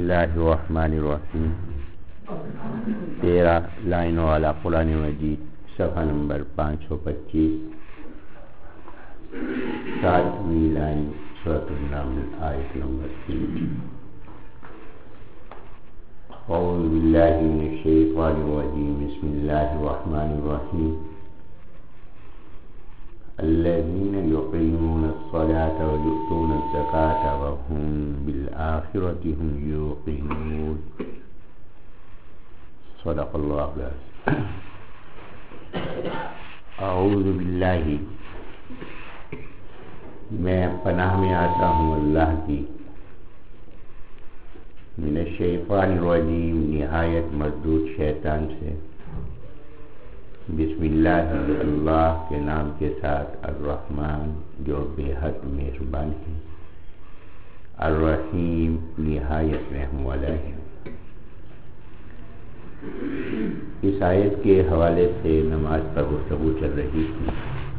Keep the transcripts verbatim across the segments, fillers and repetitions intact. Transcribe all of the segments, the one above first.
اللہ الرحمن الرحیم. تیرہ لائنوں والا قرآن مجید، صفحہ نمبر پانچ سو پچیس، ساتویں لائن، سورۃ النمل، آیت نمبر تین. اعوذ باللہ من الشیطان الرجیم، بسم اللہ الرحمن الرحیم. الذین یقیمون الصلاة ویؤتون الزکاة وهم بالآخرة هم یوقنون. صدق اللہ العظیم. اعوذ باللہ، میں پناہ میں آتا ہوں اللہ کی، من الشیطان الرجیم، نہایت مردود شیطان سے. بسم اللہ، اللہ کے نام کے ساتھ، الرحمن جو بے حد مہربان ہے، الرحیم نہایت رحم والا ہے. اس آیت کے حوالے سے نماز پر گفتگو چل رہی تھی.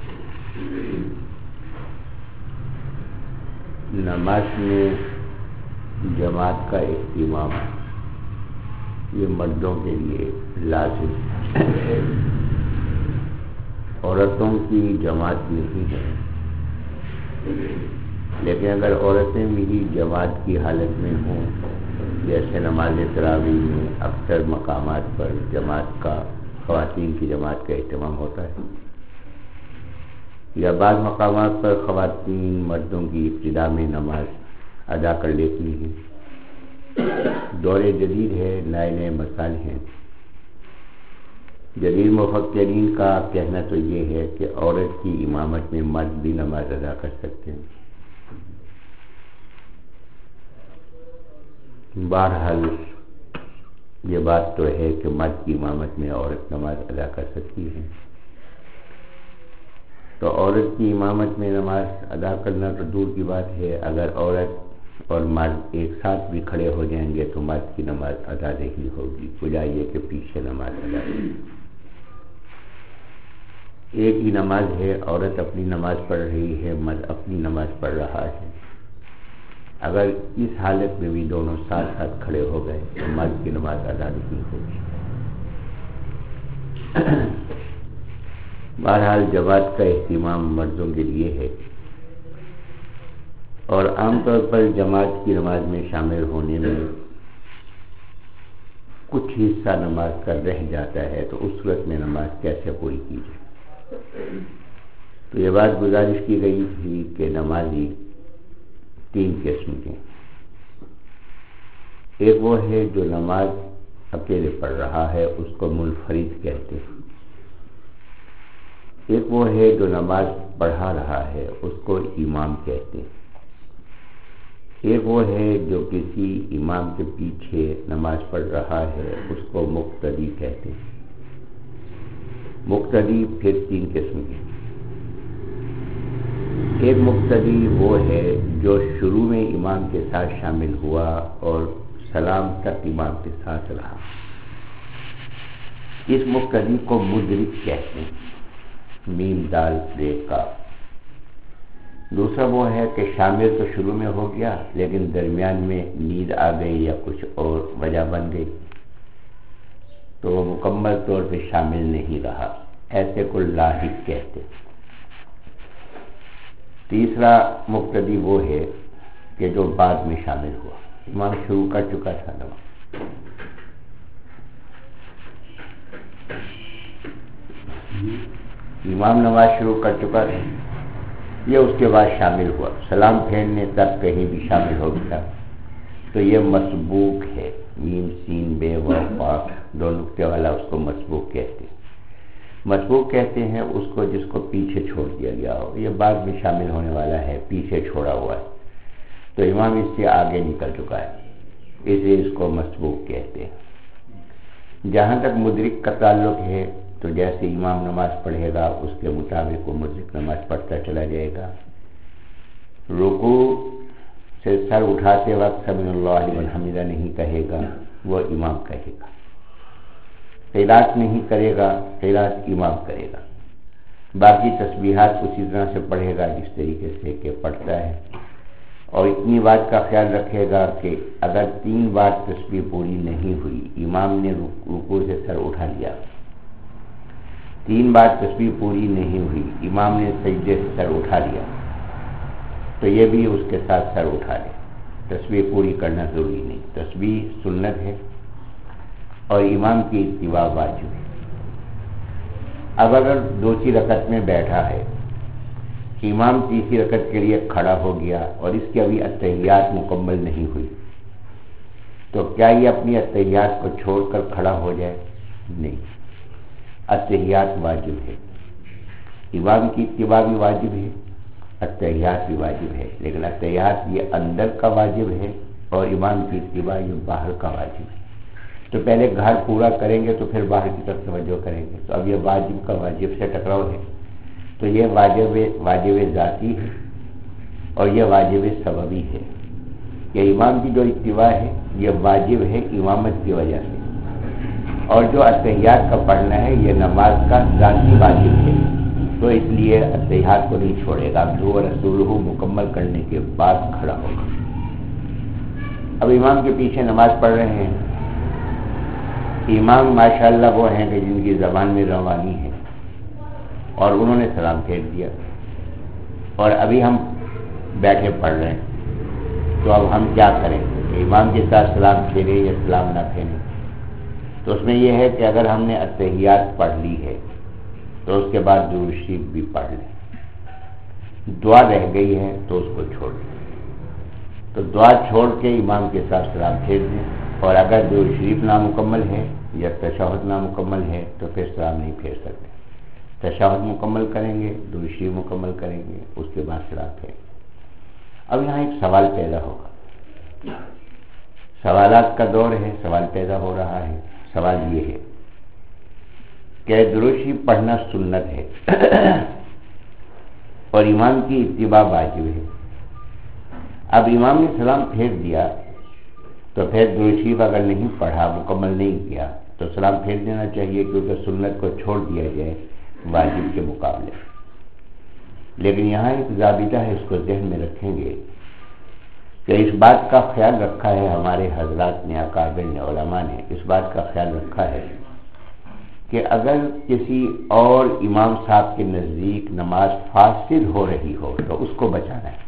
نماز میں جماعت کا اہتمام یہ مردوں کے لیے لازم ہے، عورتوں کی جماعت نہیں ہے. لیکن اگر عورتیں بھی جماعت کی حالت میں ہوں، جیسے نماز تراویح میں اکثر مقامات پر جماعت کا، خواتین کی جماعت کا اہتمام ہوتا ہے، یا بعض مقامات پر خواتین مردوں کی ابتدا میں نماز ادا کر لیتی ہیں. دور جدید ہے، نئے نئے مسائل ہیں. جدید مفکرین کا کہنا تو یہ ہے کہ عورت کی امامت میں مرد بھی نماز ادا کر سکتے ہیں. بہرحال یہ بات تو ہے کہ مرد کی امامت میں عورت نماز ادا کر سکتی ہے. تو عورت کی امامت میں نماز ادا کرنا تو دور کی بات ہے، اگر عورت اور مرد ایک ساتھ بھی کھڑے ہو جائیں گے تو مرد کی نماز ادا نہیں ہوگی، بجائے یہ کہ پیچھے نماز ادا ہوگی. ایک ہی نماز ہے، عورت اپنی نماز پڑھ رہی ہے، مرد اپنی نماز پڑھ رہا ہے. اگر اس حالت میں بھی دونوں ساتھ ساتھ کھڑے ہو گئے تو مرد کی نماز ادا نہیں ہوگی. بہرحال جماعت کا اہتمام مردوں کے لیے ہے، اور عام طور پر جماعت کی نماز میں شامل ہونے میں کچھ حصہ نماز کا رہ جاتا ہے، تو اس صورت میں نماز کیسے پوری کی جائے. تو یہ بات گزارش کی گئی تھی کہ نمازی تین قسم کے، ایک وہ ہے جو نماز اکیلے پڑھ رہا ہے، اس کو منفرد کہتے ہیں. ایک وہ ہے جو نماز پڑھا رہا ہے، اس کو امام کہتے ہیں. ایک وہ ہے جو کسی امام کے پیچھے نماز پڑھ رہا ہے، اس کو مقتدی کہتے ہیں. مقتدی پھر تین قسم کے. ایک مقتدی وہ ہے جو شروع میں امام کے ساتھ شامل ہوا اور سلام تک امام کے ساتھ رہا، اس مقتدی کو مدرک کہتے ہیں، میم دال ریک کا. دوسرا وہ ہے کہ شامل تو شروع میں ہو گیا لیکن درمیان میں نیند آ گئی یا کچھ اور وجہ بن گئی تو وہ مکمل طور پہ شامل نہیں رہا، ایسے کو لاحق کہتے. تیسرا مقتدی وہ ہے کہ جو بعد میں شامل ہوا، امام شروع کر چکا تھا نماز، امام نماز شروع کر چکا تھا، یہ اس کے بعد شامل ہوا، سلام پھیرنے تک کہیں بھی شامل ہو گیا، تو یہ مسبوق ہے. میم سین بے و پاک دو نقطے والا، اس کو مسبوق کہتے ہیں. مسبوق کہتے ہیں اس کو جس کو پیچھے چھوڑ دیا گیا ہو، یہ بعد میں شامل ہونے والا ہے، پیچھے چھوڑا ہوا ہے، تو امام اس سے آگے نکل چکا ہے، اس لیے اس کو مسبوق کہتے ہیں. جہاں تک مدرک کا تعلق ہے تو جیسے امام نماز پڑھے گا اس کے مطابق وہ مدرک نماز پڑھتا چلا جائے گا. رکوع سے سر اٹھاتے وقت سمع اللہ لمن حمدہ نہیں کہے گا، وہ امام کہے گا. قرات نہیں کرے گا، قرات امام کرے گا. باقی تسبیحات اسی طرح سے پڑھے گا جس طریقے سے کہ پڑھتا ہے. اور اتنی بات کا خیال رکھے گا کہ اگر تین بار تسبیح پوری نہیں ہوئی، امام نے رکوع سے سر اٹھا لیا، تین بار تسبیح پوری نہیں ہوئی، امام نے سجدے سے سر اٹھا لیا، تو یہ بھی اس کے ساتھ سر اٹھا لے، تسبیح پوری کرنا ضروری نہیں، تسبیح سنت ہے اور امام کی اتباع واجب ہے۔ اب اگر دوسری رکعت میں بیٹھا ہے، امام تیسری رکعت کے لیے کھڑا ہو گیا اور اس کی ابھی اتحیات مکمل نہیں ہوئی، تو کیا یہ اپنی اتحیات کو چھوڑ کر کھڑا ہو جائے؟ نہیں، اتحیات واجب ہے، امام کی اتباع بھی واجب ہے، اتحیات بھی واجب ہے، لیکن اتحیات یہ اندر کا واجب ہے اور امام کی اتباع یہ باہر کا واجب ہے۔ تو پہلے گھر پورا کریں گے تو پھر باہر کی طرف توجہ کریں گے، تو اب یہ واجب کا واجب سے ٹکراؤ ہے، تو یہ واجب واجب ذاتی ہے اور یہ واجب سببی ہے۔ یہ امام کی جو اتباع ہے یہ واجب ہے امامت کی وجہ سے، اور جو اتحیات کا پڑھنا ہے یہ نماز کا ذاتی واجب ہے، تو اس لیے اتحیات کو نہیں چھوڑے گا، عبدہ ورسولہ مکمل کرنے کے بعد کھڑا ہوگا۔ اب امام کے پیچھے نماز پڑھ رہے ہیں، امام ماشاءاللہ وہ ہیں کہ جن کی زبان میں روانی ہے، اور انہوں نے سلام پھیر دیا، اور ابھی ہم بیٹھے پڑھ رہے ہیں، تو اب ہم کیا کریں کہ امام کے ساتھ سلام پھیرے یا سلام نہ پھیرے؟ تو اس میں یہ ہے کہ اگر ہم نے اتحیات پڑھ لی ہے تو اس کے بعد درود شریف بھی پڑھ لیں، دعا رہ گئی ہے تو اس کو چھوڑ دیں، تو دعا چھوڑ کے امام کے ساتھ سلام پھیر دیں، اور اگر درود شریف نامکمل ہے یا تشہد نامکمل ہے تو پھر سلام نہیں پھیر سکتے، تشہد مکمل کریں گے، درود شریف مکمل کریں گے، اس کے بعد سلام پھیریں گے۔ اب یہاں ایک سوال پیدا ہوگا، سوالات کا دور ہے، سوال پیدا ہو رہا ہے۔ سوال یہ ہے کہ درود شریف پڑھنا سنت ہے اور امام کی اتباع واجب ہے، اب امام نے سلام پھیر دیا تو پھر درود شریف اگر نہیں پڑھا، مکمل نہیں کیا، تو سلام پھیر دینا چاہیے، کیونکہ سنت کو چھوڑ دیا جائے واجب کے مقابلے۔ لیکن یہاں ایک ضابطہ ہے، اس کو ذہن میں رکھیں گے کہ اس بات کا خیال رکھا ہے ہمارے حضرات نے، اکابر نے، علماء نے اس بات کا خیال رکھا ہے کہ اگر کسی اور امام صاحب کے نزدیک نماز فاسد ہو رہی ہو تو اس کو بچانا ہے۔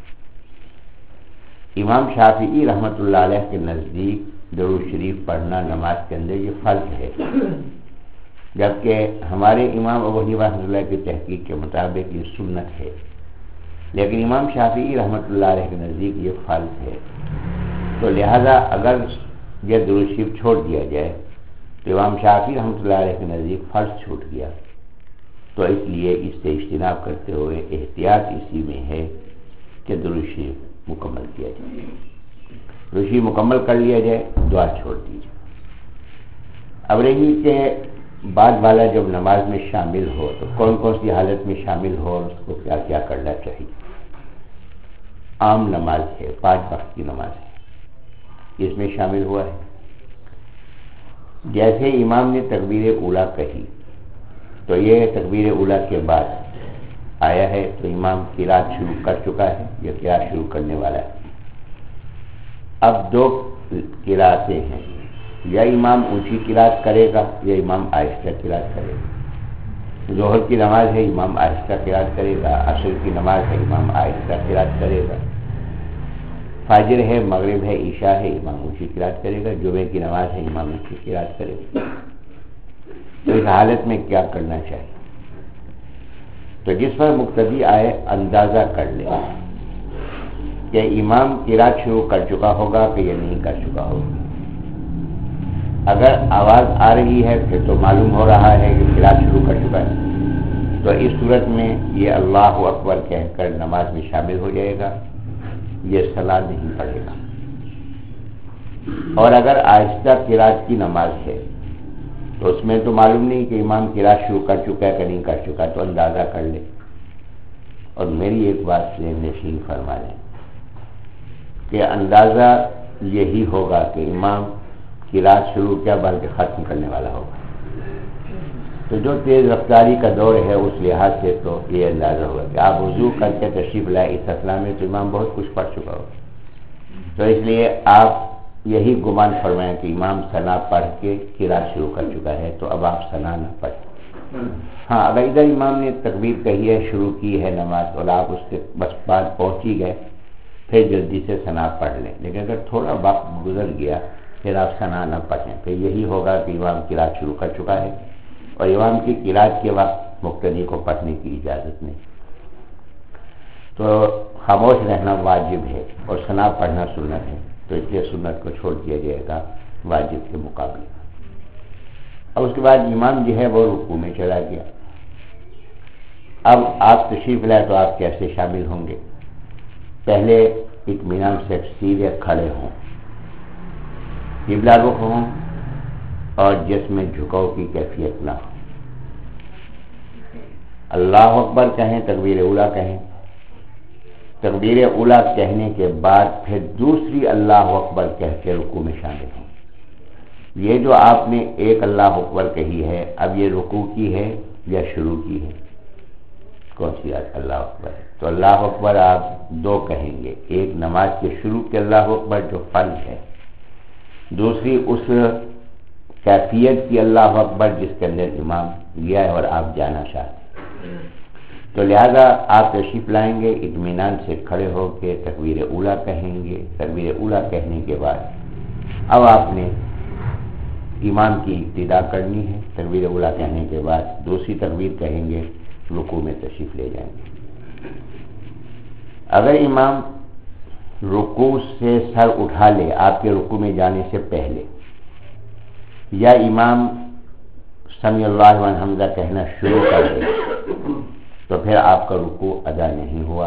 امام شافعی رحمۃ اللہ علیہ کے نزدیک درود شریف پڑھنا نماز کے اندر یہ فرض ہے، جبکہ ہمارے امام ابو حنیفہ رحمۃ اللہ کی تحقیق کے مطابق یہ سنت ہے، لیکن امام شافعی رحمۃ اللہ علیہ کے نزدیک یہ فرض ہے، تو لہذا اگر یہ درود شریف چھوڑ دیا جائے تو امام شافعی رحمۃ اللہ علیہ کے نزدیک فرض چھوٹ گیا، تو اس لیے اس سے اجتناب کرتے ہوئے احتیاط اسی میں ہے کہ درود شریف مکمل کیا جائے، درود شریف مکمل کر لیا جائے، دعا چھوڑ دی جائے۔ اب رہی کہ بعد والا جب نماز میں شامل ہو تو کون کون سی حالت میں شامل ہو اور اس کو کیا کیا کرنا چاہیے۔ عام نماز ہے، پانچ وقت کی نماز ہے، اس میں شامل ہوا ہے۔ جیسے امام نے تکبیر اولیٰ کہی تو یہ تکبیر اولیٰ کے بعد آیا ہے، تو امام قرات شروع کر چکا ہے، یہ قرات شروع کرنے والا ہے۔ اب دو قراتیں ہیں، یا امام اونچی قرات کرے گا یا امام آہستہ قرات کرے گا۔ ظہر کی نماز ہے، امام آہستہ قرات کرے گا، عصر کی نماز ہے، امام آہستہ قرات کرے گا، فجر ہے، مغرب ہے، عشاء ہے، امام اونچی قرات کرے گا، جمعے کی نماز ہے، امام اونچی قرات کرے گا۔ تو اس حالت میں کیا کرنا چاہیے؟ تو جس پر مقتدی آئے اندازہ کر لے کہ امام قرات شروع کر چکا ہوگا کہ یہ نہیں کر چکا ہوگا۔ اگر آواز آ رہی ہے پھر تو معلوم ہو رہا ہے کہ قرات شروع کر چکا ہے، تو اس صورت میں یہ اللہ اکبر کہہ کر نماز میں شامل ہو جائے گا، یہ صلاۃ نہیں پڑھے گا۔ اور اگر آہستہ قرات کی نماز ہے تو اس میں تو معلوم نہیں کہ امام قرات شروع کر چکا ہے کہ نہیں کر چکا، تو اندازہ کر لے۔ اور میری ایک بات سے نشین فرما لیں کہ اندازہ یہی ہوگا کہ امام قرات شروع کیا بلکہ ختم کرنے والا ہوگا، تو جو تیز رفتاری کا دور ہے اس لحاظ سے تو یہ اندازہ ہوگا کہ آپ وضو کر کے تشریف لائے اس اسلام میں تو امام بہت کچھ پڑھ چکا ہوگا، تو اس لیے آپ یہی گمان فرمائیں کہ امام ثنا پڑھ کے قرات شروع کر چکا ہے تو اب آپ ثنا نہ پڑھیں۔ ہاں اگر ادھر امام نے تکبیر کہی ہے، شروع کی ہے نماز اور آپ اس کے بس بعد پہنچ ہی گئے، پھر جلدی سے ثنا پڑھ لیں، لیکن اگر تھوڑا وقت گزر گیا پھر آپ ثنا نہ پڑھیں، پھر یہی ہوگا کہ امام قرات شروع کر چکا ہے اور امام کی قرات کے وقت مقتدی کو پڑھنے کی اجازت نہیں، تو خاموش رہنا واجب ہے اور ثنا پڑھنا سنت ہے، تو اس لیے سنت کو چھوڑ دیا جائے گا واجب کے مقابلے۔ اور اس کے بعد امام جو ہے وہ رکوع میں چلا گیا، اب آپ تشریف لائے تو آپ کیسے شامل ہوں گے؟ پہلے اطمینان سے سیدھے کھڑے ہوں، قبلہ رخ ہوں اور جسم میں جھکاؤ کی کیفیت نہ ہو، اللہ اکبر کہیں، تکبیر اولیٰ کہیں، تکبیر اولیٰ کہنے کے بعد پھر دوسری اللہ اکبر کہہ کے رکوع میں شامل ہوں۔ یہ جو آپ نے ایک اللہ اکبر کہی ہے، اب یہ رکوع کی ہے یا شروع کی ہے؟ کون سی اللہ اکبر ہے؟ تو اللہ اکبر آپ دو کہیں گے، ایک نماز کے شروع کے اللہ اکبر جو فرض ہے، دوسری اس کیفیت کی اللہ اکبر جس کے اندر امام گیا ہے اور آپ جانا چاہتے ہیں۔ تو لہذا آپ تشریف لائیں گے، اطمینان سے کھڑے ہو کے تکبیر اولیٰ کہیں گے، تکبیر اولیٰ کہنے کے بعد اب آپ نے امام کی ابتدا کرنی ہے، تکبیر اولیٰ کہنے کے بعد دوسری تکبیر کہیں گے، رکوع میں تشریف لے جائیں گے۔ اگر امام رکوع سے سر اٹھا لے آپ کے رکوع میں جانے سے پہلے، یا امام سمیع اللہ لمن حمدہ کہنا شروع کر دے، تو پھر آپ کا رکوع ادا نہیں ہوا،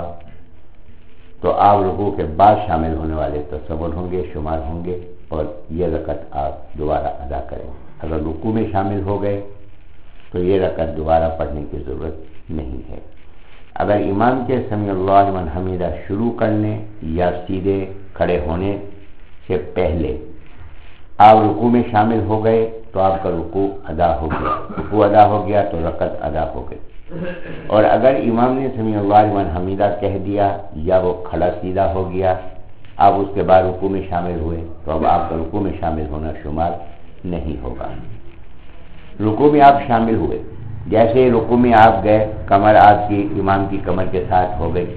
تو آپ رکوع کے بعد شامل ہونے والے تصور ہوں گے، شمار ہوں گے، اور یہ رکعت آپ دوبارہ ادا کریں۔ اگر رکوع میں شامل ہو گئے تو یہ رکعت دوبارہ پڑھنے کی ضرورت نہیں ہے۔ اگر امام کے سمیع اللہ لمن حمیدہ شروع کرنے یا سیدھے کھڑے ہونے سے پہلے آپ رکوع میں شامل ہو گئے تو آپ کا رکوع ادا ہو گیا، رکوع ادا ہو گیا تو رکعت ادا ہو گئی۔ اور اگر امام نے سمیع اللہ لمن حمیدہ کہہ دیا یا وہ کھڑا سیدھا ہو گیا، آپ اس کے بعد رکوع میں شامل ہوئے تو اب آپ کا رکوع میں شامل ہونا شمار نہیں ہوگا۔ رکوع میں آپ شامل ہوئے، جیسے رکوع میں آپ گئے، کمر آپ کی امام کی کمر کے ساتھ ہو گئی،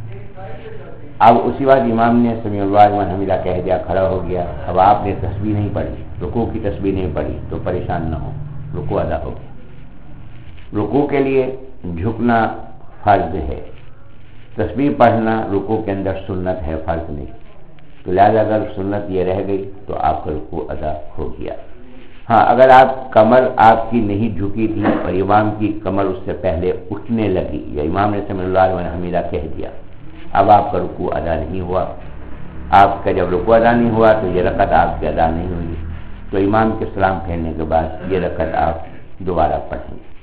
اب اسی بعد امام نے سمیع اللہ لمن حمیدہ کہہ دیا، کھڑا ہو گیا، اب آپ نے تسبیح نہیں پڑھی، رکوع کی تسبیح نہیں پڑھی، تو پریشان نہ ہو، رکوع ادا ہو گیا۔ رکوع کے لیے جھکنا فرض ہے، تسبیح پڑھنا رکوع کے اندر سنت ہے، فرض نہیں، تو لہذا اگر سنت یہ رہ گئی تو آپ کا رکوع ادا ہو گیا۔ ہاں اگر آپ کمر آپ کی نہیں جھکی تھی اور امام کی کمر اس سے پہلے اٹھنے لگی، یا امام نے سمیع اللہ لمن حمیدہ کہہ دیا، اب آپ کا رکوع ادا نہیں ہوا، آپ کا جب رکوع ادا نہیں ہوا تو یہ رکعت آپ کی ادا نہیں ہوئی، تو امام کے سلام پھیرنے کے بعد یہ رکعت آپ دوبارہ پڑھیں گے۔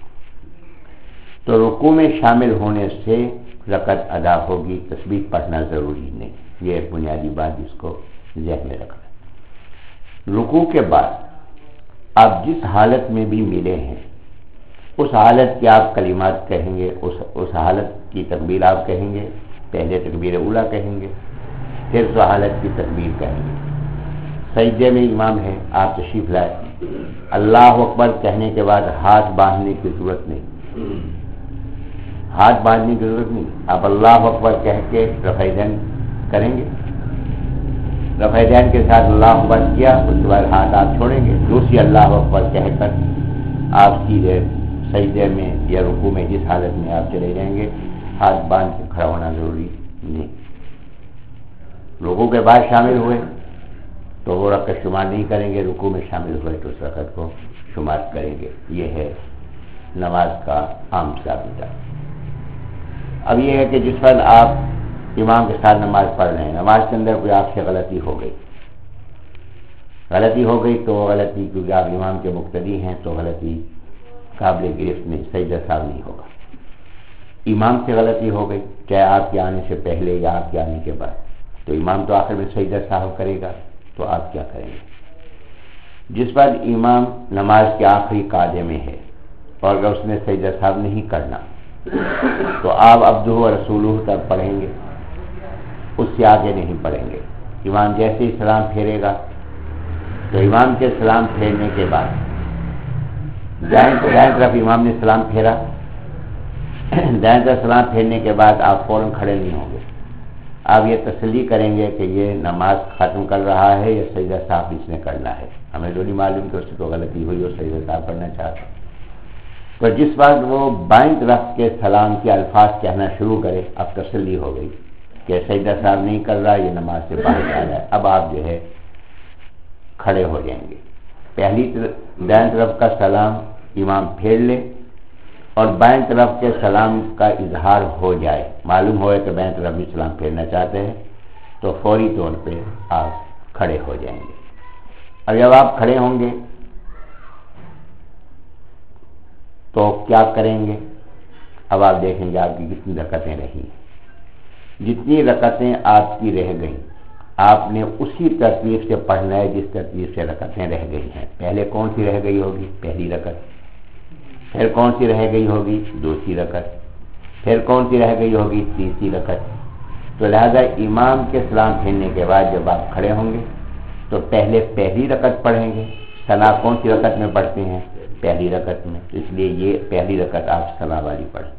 تو رکوع میں شامل ہونے سے رکعت ادا ہوگی، تسبیح پڑھنا ضروری نہیں، یہ ایک بنیادی بات جس کو ذہن میں رکھنا۔ رکوع کے بعد آپ جس حالت میں بھی ملے ہیں اس حالت کے آپ کلمات کہیں گے، اس اس حالت کی تکبیر آپ کہیں گے، پہلے تکبیر اولیٰ کہیں گے، پھر اس حالت کی تکبیر کہیں گے۔ سجدے میں امام ہے، آپ تشریف لائے، اللہ اکبر کہنے کے بعد ہاتھ باندھنے کی ضرورت نہیں، ہاتھ باندھنے کی ضرورت نہیں، آپ اللہ اکبر کہہ کے رفع دین کریں گے، رفع دین کے ساتھ اللہ اکبر کیا، اس کے بعد ہاتھ آپ چھوڑیں گے، دوسری اللہ اکبر کہہ کر آپ سیدھے سجدے میں یا رکوع میں جس حالت میں آپ چلے جائیں گے، ہاتھ باندھ کے کھڑا ہونا ضروری نہیں۔ رکوع کے بعد شامل ہوئے تو وہ رکعت شمار نہیں کریں گے، رکوع میں شامل ہوئے تو اس رکعت کو شمار کریں گے۔ یہ ہے نماز کا عام ضابطہ۔ اب یہ ہے کہ جس وقت آپ امام کے ساتھ نماز پڑھ رہے ہیں، نماز کے اندر کوئی آپ سے غلطی ہو گئی غلطی ہو گئی تو وہ غلطی کیونکہ آپ امام کے مقتدی ہیں تو غلطی قابل گرفت نہیں، سجدہ سہو نہیں ہوگا۔ امام سے غلطی ہو گئی، چاہے آپ کے آنے سے پہلے یا آپ کے آنے کے بعد، تو امام تو آخر میں سجدہ سہو کرے گا، تو آپ کیا کریں گے؟ جس وقت امام نماز کے آخری قاعدے میں ہے اور اگر اس نے سجدہ سہو نہیں کرنا تو آپ عبدہ و رسولہ تک پڑھیں گے، اس سے آگے نہیں پڑھیں گے۔ امام جیسے ہی سلام پھیرے گا تو امام کے سلام پھیرنے کے بعد دائیں دائیں طرف امام نے سلام پھیرا، دائیں طرف سلام پھیرنے کے بعد آپ فوراً کھڑے نہیں ہوں گے، آپ یہ تسلی کریں گے کہ یہ نماز ختم کر رہا ہے یا سجدہ صاحب اس نے کرنا ہے، ہمیں جو نہیں معلوم کہ اس سے تو غلطی ہوئی اور سجدہ صاحب کرنا چاہتا. تو جس وقت وہ بائیں طرف کے سلام کے الفاظ کہنا شروع کرے اب تسلی ہو گئی کہ سجدہ صاحب نہیں کر رہا، یہ نماز سے باہر آ رہا ہے. اب آپ جو ہے کھڑے ہو جائیں گے. پہلی دائیں طرف کا سلام امام پھیر لے اور بائیں طرف کے سلام کا اظہار ہو جائے، معلوم ہوئے کہ بائیں طرف بھی سلام پھیرنا چاہتے ہیں، تو فوری طور پہ آپ کھڑے ہو جائیں گے. اور جب آپ کھڑے ہوں گے تو کیا کریں گے؟ اب آپ دیکھیں گے آپ کی کتنی رکعتیں رہی. جتنی رکعتیں آپ کی رہ گئیں آپ نے اسی ترتیب سے پڑھنا ہے جس ترتیب سے رکعتیں رہ گئی ہیں. پہلے کون سی رہ گئی ہوگی؟ پہلی رکعت. پھر کون سی رہ گئی ہوگی؟ دوسری رکعت. پھر کون سی رہ گئی ہوگی؟ تیسری رکعت. تو لہذا امام کے سلام پھیرنے کے بعد جب آپ کھڑے ہوں گے تو پہلے پہلی رکعت پڑھیں گے. ثنا کون سی رکعت میں پڑھتے ہیں؟ پہلی رکعت میں، اس لیے یہ پہلی رکعت آپ ثنا والی پڑھیں.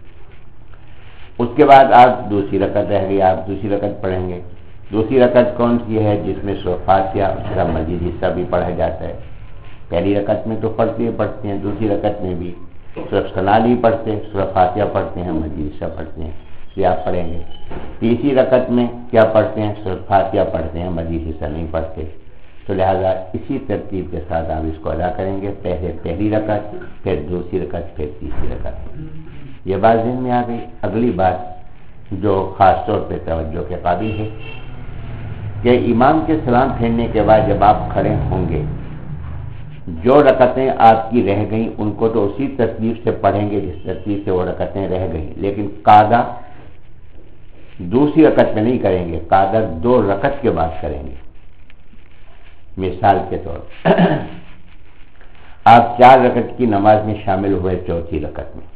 اس کے بعد آپ دوسری رکعت رہ گئی، آپ دوسری رکعت پڑھیں گے. دوسری رکعت کون سی ہے؟ جس میں سورہ فاتحہ اس کا مزید حصہ بھی پڑھا جاتا ہے. پہلی رکعت میں تو پڑھتے ہی پڑھتے ہیں، دوسری رکعت میں بھی صرف ثنا نہیں پڑھتے، سورہ فاتحہ پڑھتے ہیں، مزید حصہ پڑھتے ہیں، یہ آپ پڑھیں گے. تیسری رکعت میں کیا پڑھتے ہیں؟ سورہ فاتحہ پڑھتے ہیں، مزید حصہ نہیں پڑھتے. تو لہذا اسی ترتیب کے ساتھ آپ اس کو ادا کریں گے، پہلے پہلی رکعت، پھر دوسری رکعت، پھر تیسری رکعت. یہ بات ذہن میں آ گئی. اگلی بات جو خاص طور پہ توجہ کے قابل ہے کہ امام کے سلام پھیرنے کے بعد جب آپ کھڑے ہوں گے جو رکعتیں آپ کی رہ گئیں ان کو تو اسی ترتیب سے پڑھیں گے جس ترتیب سے وہ رکعتیں رہ گئیں، لیکن قاعدہ دوسری رکعت میں نہیں کریں گے، قاعدہ دو رکعت کے بعد کریں گے. مثال کے طور پر آپ چار رکعت کی نماز میں شامل ہوئے، چوتھی رکعت میں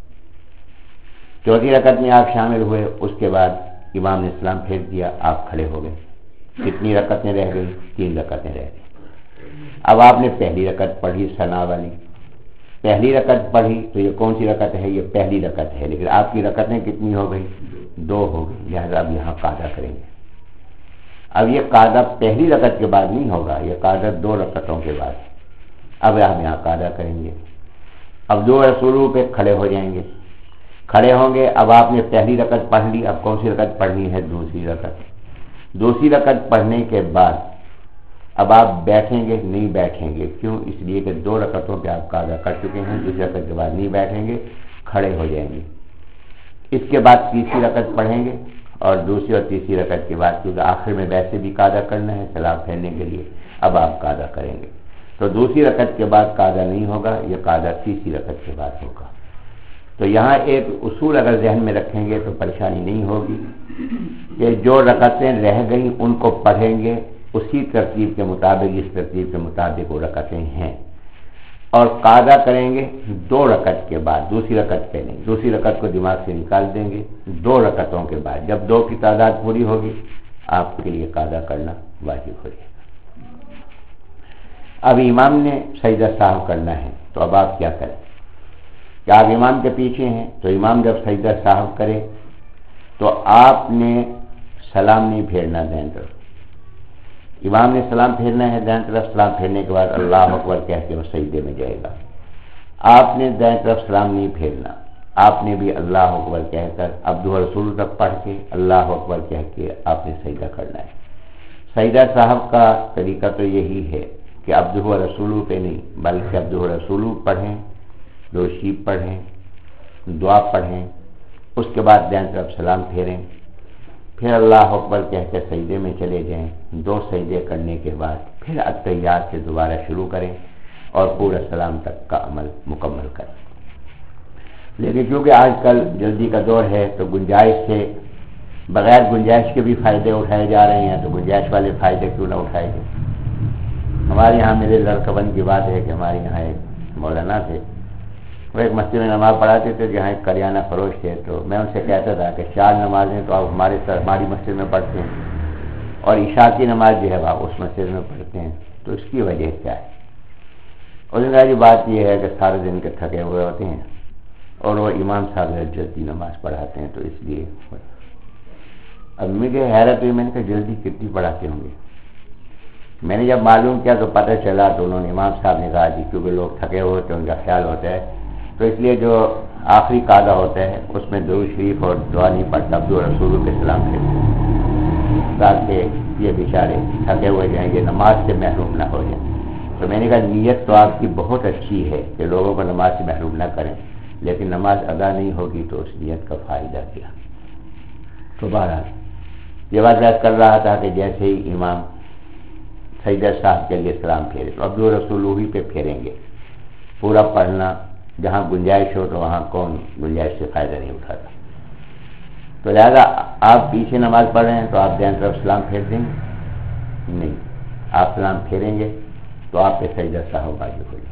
چوتھی رکعت میں آپ شامل ہوئے، اس کے بعد امام نے سلام پھیر دیا، آپ کھڑے ہو گئے. کتنی رکعتیں رہ گئی؟ تین رکعتیں رہ گئی. اب آپ نے پہلی رکعت پڑھی ثنا والی، پہلی رکعت پڑھی تو یہ کون سی رکعت ہے؟ یہ پہلی رکعت ہے، لیکن آپ کی رکعتیں کتنی ہو گئی؟ دو ہو گئی. لہذا اب یہاں قاعدہ کریں گے. اب یہ قاعدہ پہلی رکعت کے بعد نہیں ہوگا، یہ قاعدہ دو رکعتوں کے بعد. اب ہم یہاں قاعدہ کریں گے. اب دو رسولوں پہ کھڑے ہو جائیں گے. کھڑے ہوں گے. اب آپ نے پہلی رکعت پڑھ لی، اب کون سی رکعت پڑھنی ہے؟ دوسری رکعت. دوسری رکعت پڑھنے کے بعد اب آپ بیٹھیں گے؟ نہیں بیٹھیں گے. کیوں؟ اس لیے کہ دو رکعتوں پہ آپ قاعدہ کر چکے ہیں. دوسری رکعت کے بعد نہیں بیٹھیں گے، کھڑے ہو جائیں گے. اس کے بعد تیسری رکعت پڑھیں گے اور دوسری اور تیسری رکعت کے بعد کیونکہ آخر میں ویسے بھی قاعدہ کرنا ہے سلام پھیرنے کے لیے، اب آپ قاعدہ کریں گے. تو دوسری رکعت کے بعد قاعدہ نہیں ہوگا، یہ قاعدہ تیسری رکعت کے بعد ہوگا. تو یہاں ایک اصول اگر ذہن میں رکھیں گے تو پریشانی نہیں ہوگی کہ جو رکعتیں رہ گئیں ان کو پڑھیں گے اسی ترتیب کے مطابق، اس ترتیب کے مطابق وہ رکعتیں ہیں، اور قاعدہ کریں گے دو رکعت کے بعد. دوسری رکعت پہ نہیں، دوسری رکعت کو دماغ سے نکال دیں گے. دو رکعتوں کے بعد جب دو کی تعداد پوری ہوگی آپ کے لیے قاعدہ کرنا واجب ہو جائے گا. اب امام نے سجدہ سہو کرنا ہے تو اب آپ کیا کریں؟ کہ آپ امام کے پیچھے ہیں تو امام جب سجدہ سہو کرے تو آپ نے سلام نہیں پھیرنا دائیں طرف. امام نے سلام پھیرنا ہے دائیں طرف. سلام پھیرنے کے بعد اللہ اکبر کہہ کے وہ سجدے میں جائے گا. آپ نے دائیں طرف سلام نہیں پھیرنا، آپ نے بھی اللہ اکبر کہہ کر عبدہ رسول تک پڑھ کے اللہ اکبر کہہ کے آپ نے سجدہ کرنا ہے. سجدہ صاحب کا طریقہ تو یہی ہے کہ عبدہ رسول پہ نہیں بلکہ عبدہ رسول پڑھیں، روشی پڑھیں، دعا پڑھیں، اس کے بعد دائیں طرف سلام پھیریں، پھر اللہ اکبر کہہ کے سجدے میں چلے جائیں. دو سجدے کرنے کے بعد پھر اتحیات سے دوبارہ شروع کریں اور پورا سلام تک کا عمل مکمل کریں. لیکن کیونکہ آج کل جلدی کا دور ہے تو گنجائش سے بغیر گنجائش کے بھی فائدے اٹھائے جا رہے ہیں، تو گنجائش والے فائدے کیوں نہ اٹھائے گئے. ہمارے یہاں میرے لڑکپن کی بات ہے کہ ہمارے یہاں ایک مولانا تھے، وہ ایک مسجد میں نماز پڑھاتے تھے جہاں ایک کریانہ فروش تھے. تو میں ان سے کہتا تھا کہ چار نمازیں تو آپ ہمارے ساتھ ہماری مسجد میں پڑھتے ہیں اور عشاء کی نماز جو ہے وہ اس مسجد میں پڑھتے ہیں، تو اس کی وجہ کیا ہے؟ اور دوسری بات یہ ہے کہ سارے دن کے تھکے ہوئے ہوتے ہیں اور وہ امام صاحب جلدی نماز پڑھاتے ہیں، تو اس لیے اب مجھے حیرت ہوئی، میں نے کہا جلدی کتنی پڑھاتے ہوں گے؟ میں نے جب معلوم کیا تو پتہ چلا تو انہوں نے امام صاحب نے کہا جی کیونکہ لوگ تھکے ہوئے ہوتے ہیں، ان کا خیال ہوتا ہے، تو اس لیے جو آخری قاعدہ ہوتا ہے اس میں درود شریف اور دعا نہیں پڑھتا، عبد الرسول کے سلام سے، تاکہ یہ بیچارے تھکے ہوئے جائیں گے، نماز سے محروم نہ ہو جائیں۔ تو میں نے کہا نیت تو آپ کی بہت اچھی ہے کہ لوگوں کو نماز سے محروم نہ کریں، لیکن نماز ادا نہیں ہوگی تو اس نیت کا فائدہ کیا؟ تو بہرحال یہ بات بات کر رہا تھا کہ جیسے ہی امام سجدہ صاحب کے لیے سلام پھیرے تو عبد الرسول وہی پہ پھیریں گے، پورا پڑھنا، جہاں گنجائش ہو تو وہاں کون گنجائش سے فائدہ نہیں اٹھاتا۔ تو لہذا آپ پیچھے نماز پڑھ رہے ہیں تو آپ دائیں طرف سلام پھیر دیں گے؟ نہیں، آپ سلام پھیریں گے تو آپ پہ سجدہ صاحب واجب ہو جائے۔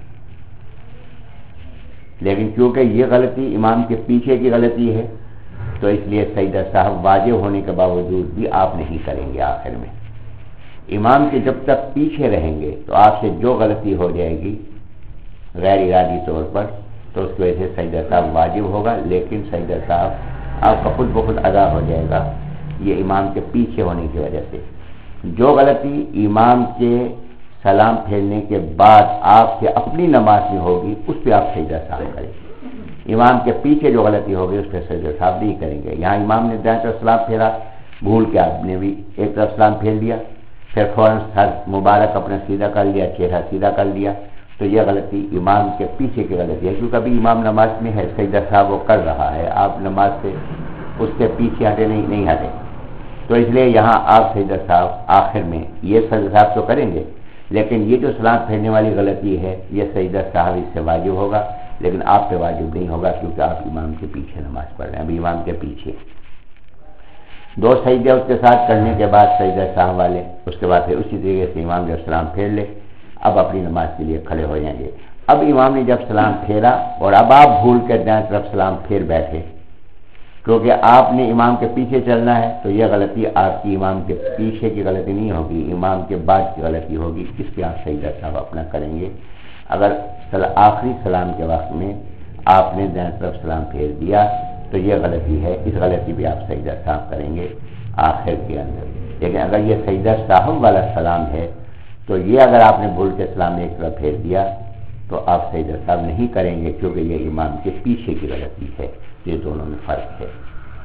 لیکن کیونکہ یہ غلطی امام کے پیچھے کی غلطی ہے تو اس لیے سجدہ صاحب واجب ہونے کے باوجود بھی آپ نہیں کریں گے۔ آخر میں امام کے جب تک پیچھے رہیں گے تو آپ سے جو غلطی ہو جائے گی غیر ارادی طور پر تو اس کی وجہ سے سجدہ صاحب واجب ہوگا، لیکن سجدہ صاحب آپ کا خود بخود ادا ہو جائے گا، یہ امام کے پیچھے ہونے کی وجہ سے۔ جو غلطی امام کے سلام پھیرنے کے بعد آپ سے اپنی نماز میں ہوگی اس پہ آپ سجدہ صاحب کریں گے، امام کے پیچھے جو غلطی ہوگی اس پہ سجدہ صاحب نہیں کریں گے۔ یہاں امام نے دائیں طرف سلام پھیرا، بھول کے آپ نے بھی ایک طرف سلام پھیر لیا، پھر فوراً سر مبارک اپنا سیدھا کر لیا، چہرہ سیدھا کر لیا، تو یہ غلطی امام کے پیچھے کی غلطی ہے، کیونکہ ابھی امام نماز میں ہے، سجدہ صاحب وہ کر رہا ہے، آپ نماز سے اس سے پیچھے ہٹے نہیں نہیں ہٹے، تو اس لیے یہاں آپ سجدہ صاحب آخر میں یہ سجدہ صاحب تو کریں گے، لیکن یہ جو سلام پھیرنے والی غلطی ہے یہ سجدہ صاحب اس سے واجب ہوگا، لیکن آپ پہ واجب نہیں ہوگا کیونکہ آپ امام کے پیچھے نماز پڑھ رہے ہیں، ابھی امام کے پیچھے۔ دو سجدے اس کے ساتھ کرنے کے بعد سجدہ صاحب والے، اس کے بعد پھر اسی طریقے سے امام جب سلام پھیر لے اب اپنی نماز کے لیے کھڑے ہو جائیں گے۔ اب امام نے جب سلام پھیرا اور اب آپ بھول کر دائیں طرف سلام پھیر بیٹھے، کیونکہ آپ نے امام کے پیچھے چلنا ہے تو یہ غلطی آپ کی امام کے پیچھے کی غلطی نہیں ہوگی، امام کے بعد کی غلطی ہوگی، اس پہ آپ سجدہ صاحب اپنا کریں گے۔ اگر آخری سلام کے وقت میں آپ نے دائیں طرف سلام پھیر دیا تو یہ غلطی ہے، اس غلطی پہ آپ سجدہ صاحب کریں گے آخر کے اندر۔ لیکن اگر یہ سجدہ صاحب والا سلام ہے تو یہ اگر آپ نے بھول کے سلام ایک طرف پھیر دیا تو آپ سجدہ صاحب نہیں کریں گے، کیونکہ یہ امام کے پیچھے کی غلطی ہے، یہ دونوں میں فرق ہے۔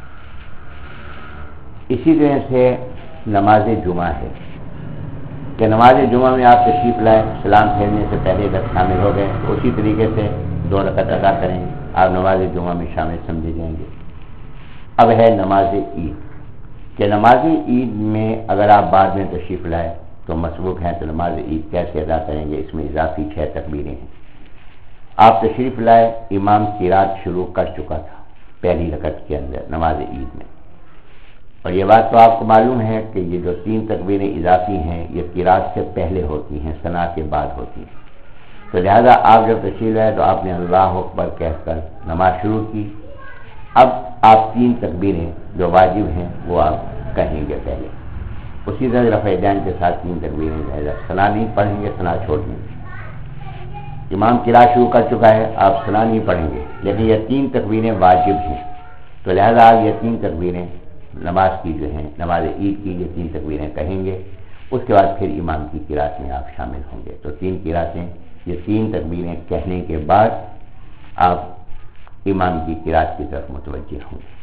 اسی طرح سے نماز جمعہ ہے کہ نماز جمعہ میں آپ تشریف لائے، سلام پھیرنے سے پہلے جب شامل ہو گئے تو اسی طریقے سے دو رکعت ادا کریں گے، آپ نماز جمعہ میں شامل سمجھے جائیں گے۔ اب ہے نماز عید کہ نماز عید میں اگر آپ بعد میں تشریف لائے تو مسبوق ہیں تو نماز عید کیسے ادا کریں گے، اس میں اضافی چھ تکبیریں ہیں۔ آپ تشریف لائے، امام قرات شروع کر چکا تھا پہلی رکعت کے اندر نماز عید میں، اور یہ بات تو آپ کو معلوم ہے کہ یہ جو تین تکبیریں اضافی ہیں یہ قرات سے پہلے ہوتی ہیں، ثنا کے بعد ہوتی ہیں، تو لہذا آپ جب تشریف لائے تو آپ نے اللہ اکبر کہہ کر نماز شروع کی۔ اب آپ تین تکبیریں جو واجب ہیں وہ آپ کہیں گے پہلے، اسی طرح رفع دین کے ساتھ تین تکبیریں جائزہ، ثنا نہیں پڑھیں گے، ثنا چھوڑ دیں گے۔ امام قرات شروع کر چکا ہے، آپ ثنا نہیں پڑھیں گے، لیکن یہ تین تکبیریں واجب ہیں، تو لہذا آپ یہ تین تکبیریں نماز کی جو ہیں نماز عید کی یہ تین تکبیریں کہیں گے، اس کے بعد پھر امام کی قرات میں آپ شامل ہوں گے۔ تو تین قراتیں، یہ تین تکبیریں کہنے کے بعد آپ امام کی قرات کی طرف متوجہ ہوں گے۔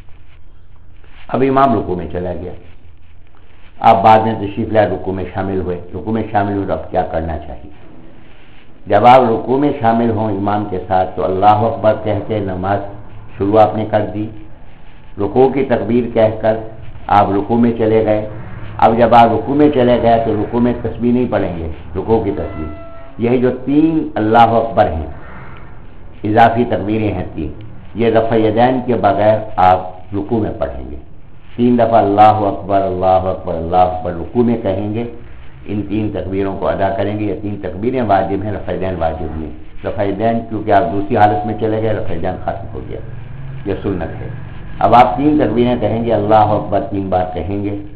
اب امام رکوع میں چلا گیا، آپ بعد میں تشریف لائے رکوع میں شامل ہوئے، رکوع میں شامل ہوئے تو اب کیا کرنا چاہیے؟ جب آپ رکوع میں شامل ہوں امام کے ساتھ تو اللہ اکبر کہہ کے نماز شروع آپ نے کر دی، رکوع کی تکبیر کہہ کر آپ رکوع میں چلے گئے۔ اب جب آپ رکوع میں چلے گئے تو رکوع میں تسبیح نہیں پڑھیں گے، رکوع کی تسبیح، یہی جو تین اللہ اکبر ہیں اضافی تکبیریں ہیں تین، یہ رفع یدین کے بغیر آپ رکوع میں پڑھیں گے، تین دفعہ اللہ اکبر اللہ اکبر اللہ اکبر رکوع میں کہیں گے، ان تین تکبیروں کو ادا کریں گے۔ یہ تین تکبیریں واجب ہیں، رفع یدین واجب نہیں، رفع یدین کیونکہ آپ دوسری حالت میں چلے گئے، رفع یدین ختم ہو گیا، یہ سنت ہے۔ اب آپ تین تکبیریں کہیں گے، اللہ اکبر تین بار کہیں گے،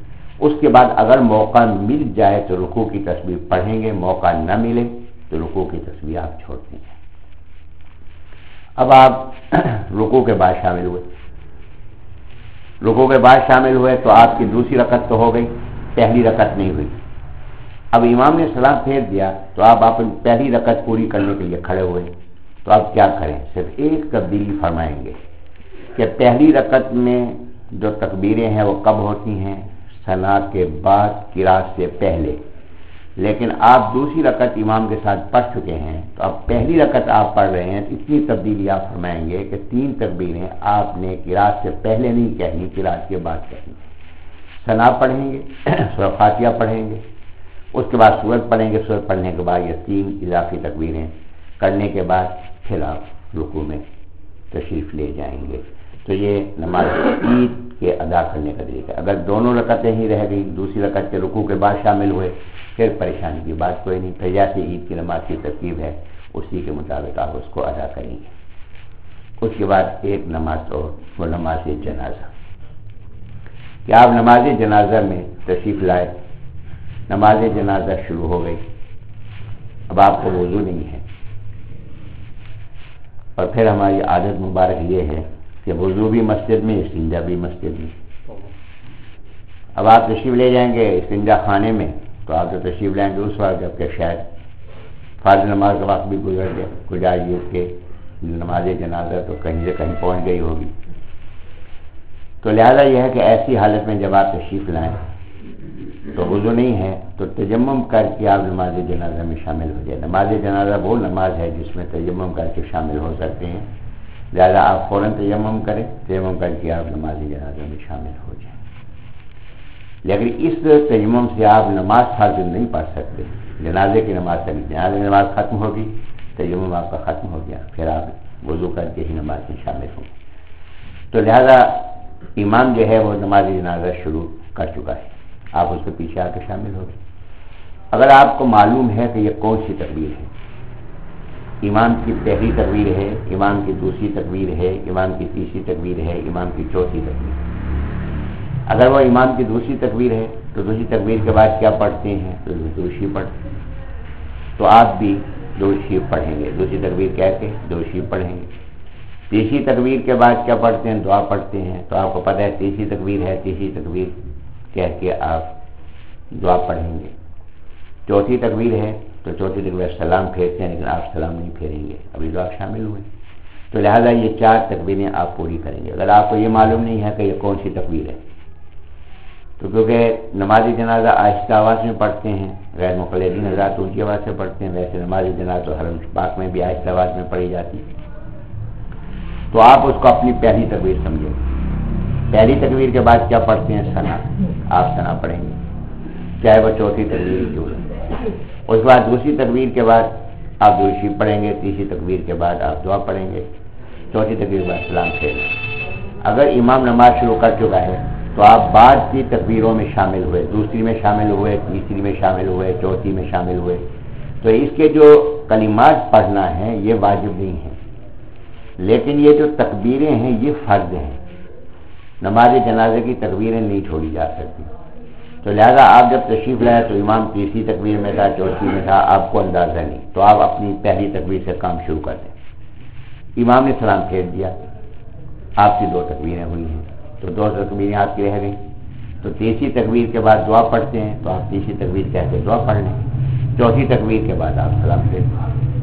اس کے بعد اگر موقع مل جائے تو رکوع کی تسبیح پڑھیں گے، موقع نہ ملے تو رکوع کی تسبیح آپ چھوڑ دیں گے۔ اب آپ رکوع کے بعد شامل ہوئے، رکوع کے بعد شامل ہوئے تو آپ کی دوسری رکعت تو ہو گئی، پہلی رکعت نہیں ہوئی۔ اب امام نے سلام پھیر دیا تو آپ اپنی پہلی رکعت پوری کرنے کے لیے کھڑے ہوئے، تو آپ کیا کریں؟ صرف ایک تبدیلی فرمائیں گے کہ پہلی رکعت میں جو تکبیریں ہیں وہ کب ہوتی ہیں؟ ثنا کے بعد، قرات سے پہلے۔ لیکن آپ دوسری رکعت امام کے ساتھ پڑھ چکے ہیں تو اب پہلی رکعت آپ پڑھ رہے ہیں، تو اتنی تبدیلی آپ فرمائیں گے کہ تین تکبیریں آپ نے قرات سے پہلے نہیں کہنی، قرات کے بعد کہنی۔ ثنا پڑھیں گے، سورہ فاتحہ پڑھیں گے، اس کے بعد سورت پڑھیں گے، سورت پڑھنے کے بعد یہ تین اضافی تکبیریں کرنے کے بعد پھر آپ رکوع میں تشریف لے جائیں گے۔ تو یہ نماز عید کے ادا کرنے کا طریقہ ہے۔ اگر دونوں رکعتیں ہی رہ گئی، دوسری رکعت کے رکوع کے بعد شامل ہوئے، پھر پریشانی کی بات کوئی نہیں، پھر جیسے عید کی نماز کی ترتیب ہے اسی کے مطابق آپ اس کو ادا کریں گے۔ اس کے بعد ایک نماز اور وہ نماز جنازہ، کہ آپ نماز جنازہ میں تشریف لائے، نماز جنازہ شروع ہو گئی، اب آپ کو وضو نہیں ہے، اور پھر ہماری عادت مبارک یہ ہے کہ وضو بھی مسجد میں، استنجا بھی مسجد میں۔ اب آپ تشریف لے جائیں گے استنجا خانے میں، تو آپ تو تشریف لائیں گے اس وقت جب کہ شاید فرض نماز کا وقت بھی گزر گیا، گزاری کے نماز جنازہ تو کہیں سے کہیں پہنچ گئی ہوگی۔ تو لہذا یہ ہے کہ ایسی حالت میں جب آپ تشریف لائیں تو وضو نہیں ہے تو تیمم کر کے آپ نماز جنازہ میں شامل ہو جائیں۔ نماز جنازہ وہ نماز ہے جس میں تیمم کر کے شامل ہو سکتے ہیں، لہذا آپ فوراً تیمم کریں، تیمم کر کے آپ نماز جنازہ میں شامل ہو جائیں۔ لیکن اس تیمم سے آپ نماز فرض نہیں پڑھ سکتے، جنازے کی نماز چلی، جنازے کی نماز ختم ہوگی، تیمم آپ کا ختم ہو گیا، پھر آپ وضو کر کے ہی نماز میں شامل ہوں گے۔ تو لہذا امام جو ہے وہ نماز جنازہ شروع کر چکا ہے، آپ اس کے پیچھے آ کے شامل ہو گئے۔ اگر آپ کو معلوم ہے کہ یہ کون سی تکبیر ہے، امام کی پہلی تکبیر ہے، امام کی دوسری تکبیر ہے، امام کی تیسری تکبیر ہے، امام کی چوتھی تکبیر ہے، اگر وہ امام کی دوسری تکبیر ہے تو دوسری تکبیر کے بعد کیا پڑھتے ہیں؟ تو درود شریف پڑھتے ہیں، تو آپ بھی درود شریف پڑھیں گے، دوسری تکبیر کہہ کے درود شریف پڑھیں گے۔ تیسری تکبیر کے بعد کیا پڑھتے ہیں؟ دعا پڑھتے ہیں، تو آپ کو پتہ ہے تیسری تکبیر ہے، تیسری تکبیر کہہ کے آپ دعا پڑھیں گے۔ چوتھی تکبیر ہے تو چوتھی تکبیر سلام پھیرتے ہیں، لیکن آپ سلام نہیں پھیریں گے، ابھی تو آپ شامل ہوئے، تو لہذا یہ چار تکبیریں آپ پوری کریں گے۔ اگر آپ کو یہ معلوم نہیں ہے کہ یہ کون سی تکبیر ہے، تو کیونکہ نماز جنازہ آہستہ آواز میں پڑھتے ہیں، غیر مقلدین حضرات اونچی آواز سے پڑھتے ہیں، ویسے نماز جنازہ تو حرم پاک میں بھی آہستہ آواز میں پڑھی جاتی ہے، تو آپ اس کو اپنی پہلی تکبیر سمجھیں۔ پہلی تکبیر کے بعد کیا پڑھتے ہیں؟ ثنا، آپ ثنا پڑھیں گے، چاہے وہ چوتھی تکبیر کیوں ہے۔ اس کے بعد دوسری تکبیر کے بعد آپ درود شریف پڑھیں گے، تیسری تکبیر کے بعد آپ دعا پڑھیں گے، چوتھی تکبیر کے بعد سلام پھیریں گے۔ اگر امام نماز شروع کر چکا ہے تو آپ بعد کی تکبیروں میں شامل ہوئے، دوسری میں شامل ہوئے، تیسری میں شامل ہوئے، چوتھی میں شامل ہوئے، تو اس کے جو کلمات پڑھنا ہے یہ واجب نہیں ہے، لیکن یہ جو تکبیریں ہیں یہ فرض ہیں، نماز جنازے کی تکبیریں نہیں چھوڑی جا سکتی۔ تو لہذا آپ جب تشریف لائے تو امام تیسری تکبیر میں تھا، چوتھی میں تھا، آپ کو اندازہ نہیں، تو آپ اپنی پہلی تکبیر سے کام شروع کر دیں۔ امام نے سلام پھیر دیا، آپ کی دو تکبیریں ہوئی ہیں، تو دو تکبیریں آپ کی رہ گئیں، تو تیسری تکبیر کے بعد دعا پڑھتے ہیں، تو آپ تیسری تکبیر کہہ کے دعا پڑھ لیں، چوتھی تکبیر کے بعد آپ سلام پھیر دیں۔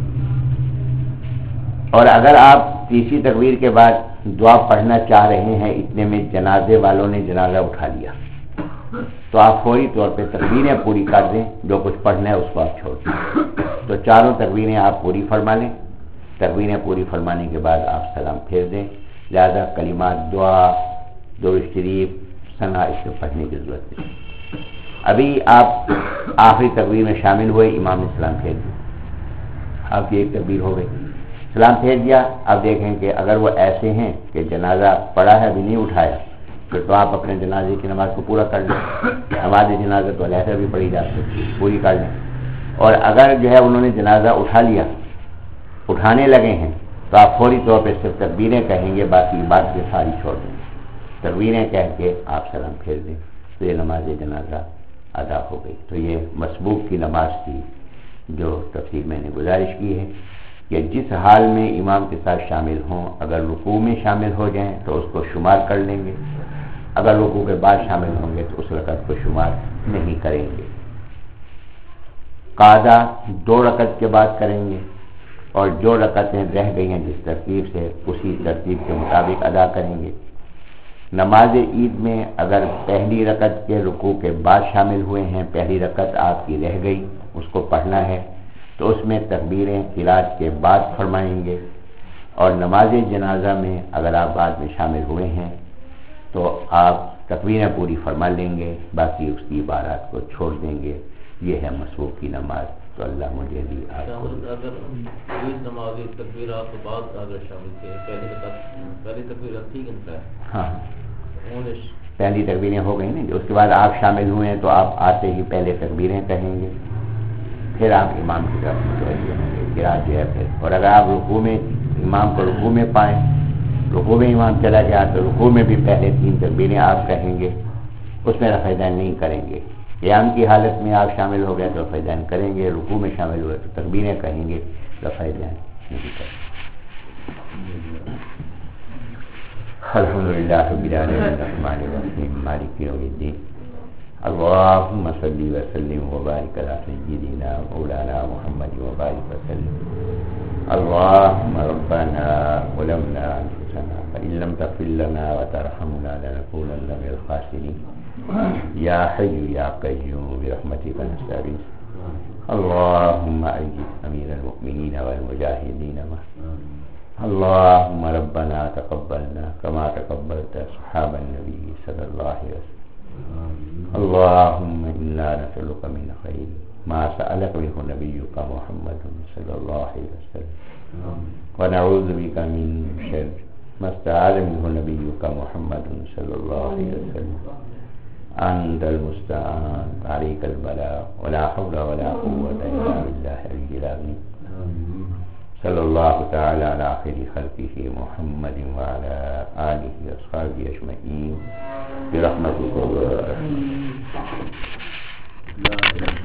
اور اگر آپ تیسری تکبیر کے بعد دعا پڑھنا چاہ رہے ہیں، اتنے میں جنازے والوں نے جنازہ اٹھا لیا، تو آپ فوری طور پہ تکبیریں پوری کر دیں، جو کچھ پڑھنا ہے اس کو آپ چھوڑ دیں۔ تو چاروں تکبیریں آپ پوری فرما لیں، تکبیریں پوری فرمانے کے بعد آپ سلام پھیر دیں، لہذا کلمات دعا، درود شریف، ثنا اس سے پڑھنے کی ضرورت نہیں۔ ابھی آپ آخری تکبیر میں شامل ہوئے، امام نے سلام پھیر دیا، آپ کی ایک تکبیر ہو گئی، سلام پھیر دیا۔ آپ دیکھیں کہ اگر وہ ایسے ہیں کہ جنازہ پڑا ہے ابھی نہیں اٹھایا، پھر تو آپ اپنے جنازے کی نماز کو پورا کر لیں، نماز جنازہ تو علیحدہ بھی پڑھی جا سکتی ہے، پوری کر لیں۔ اور اگر جو ہے انہوں نے جنازہ اٹھا لیا، اٹھانے لگے ہیں، تو آپ فوری طور پہ صرف تکبیریں کہیں گے، باقی بات کے ساری چھوڑ دیں گے، تکبیریں کہہ کے آپ سلام پھیر دیں، تو یہ نماز جنازہ ادا ہو گئی۔ تو یہ مسبوق کی نماز تھی جو تفصیل میں نے گزارش کی ہے کہ جس حال میں امام کے ساتھ شامل ہوں، اگر رکوع میں شامل ہو جائیں تو اس کو شمار کر لیں گے، اگر رکوع کے بعد شامل ہوں گے تو اس رکعت کو شمار نہیں کریں گے۔ قاعدہ دو رکعت کے بعد کریں گے، اور جو رکعتیں رہ گئی ہیں جس ترتیب سے اسی ترتیب کے مطابق ادا کریں گے۔ نماز عید میں اگر پہلی رکعت کے رکوع کے بعد شامل ہوئے ہیں، پہلی رکعت آپ کی رہ گئی، اس کو پڑھنا ہے تو اس میں تکبیریں قرات کے بعد فرمائیں گے، اور نماز جنازہ میں اگر آپ بعد میں شامل ہوئے ہیں تو آپ تکبیریں پوری فرما لیں گے، باقی اس کی عبارات کو چھوڑ دیں گے۔ یہ ہے مسبوق کی نماز۔ تو اللہ مجھے بھی آپ کو اگر نماز تکبیرات کے بعد اگر شامل کیے، پہلی رکعت پہلی تکبیرات ٹھیک ہے، ہاں پہلی تکبیریں ہو گئی نا، اس کے بعد آپ شامل ہوئے ہیں تو آپ آتے ہی پہلے تکبیریں کہیں گے، پھر آپ امام کی طرف متوجہ ہوں گے، قرات جو ہے پھر۔ اور اگر آپ رکوع میں امام کو رکوع میں پائیں، رکوع میں امام چلا گیا تو رکوع میں بھی پہلے تین تکبیریں آپ کہیں گے، اس میں رفع دین نہیں کریں گے۔ قیام کی حالت میں آپ شامل ہو گئے تو رفع دین کریں گے، رکوع میں شامل ہوئے تو تکبیریں کہیں گے، رفع دین نہیں کریں گے۔ الحمدللہ رب العالمین الرحمن الرحیم مالک یوم الدین اللہم صلی وسلم وبارک علی سیدنا مولانا محمد وبارک وسلم اللہم ربنا ظلمنا انفسنا فإن لم تغفر لنا وترحمنا لنكونن من الخاسرین یا حی یا قیوم برحمتک نستغیث اللہم اجز امیر المؤمنین والمجاہدین معه اللهم ربنا تقبلنا كما تقبلت أصحاب النبي صلى الله عليه وسلم اللهم إنا نسألك من خير ما سألك منه نبيك محمد صلى الله عليه وسلم ونعوذ بك من شر ما استعاذ منه نبيك محمد صلى الله عليه وسلم أنت المستعان عليك البلاء ولا حول ولا قوة إلا بالله العلي العظيم صلی اللہ تعالی علی خیر خلقہ محمد وعلی آلہ واصحابہ اجمعین برحمتک یا ارحم الراحمین۔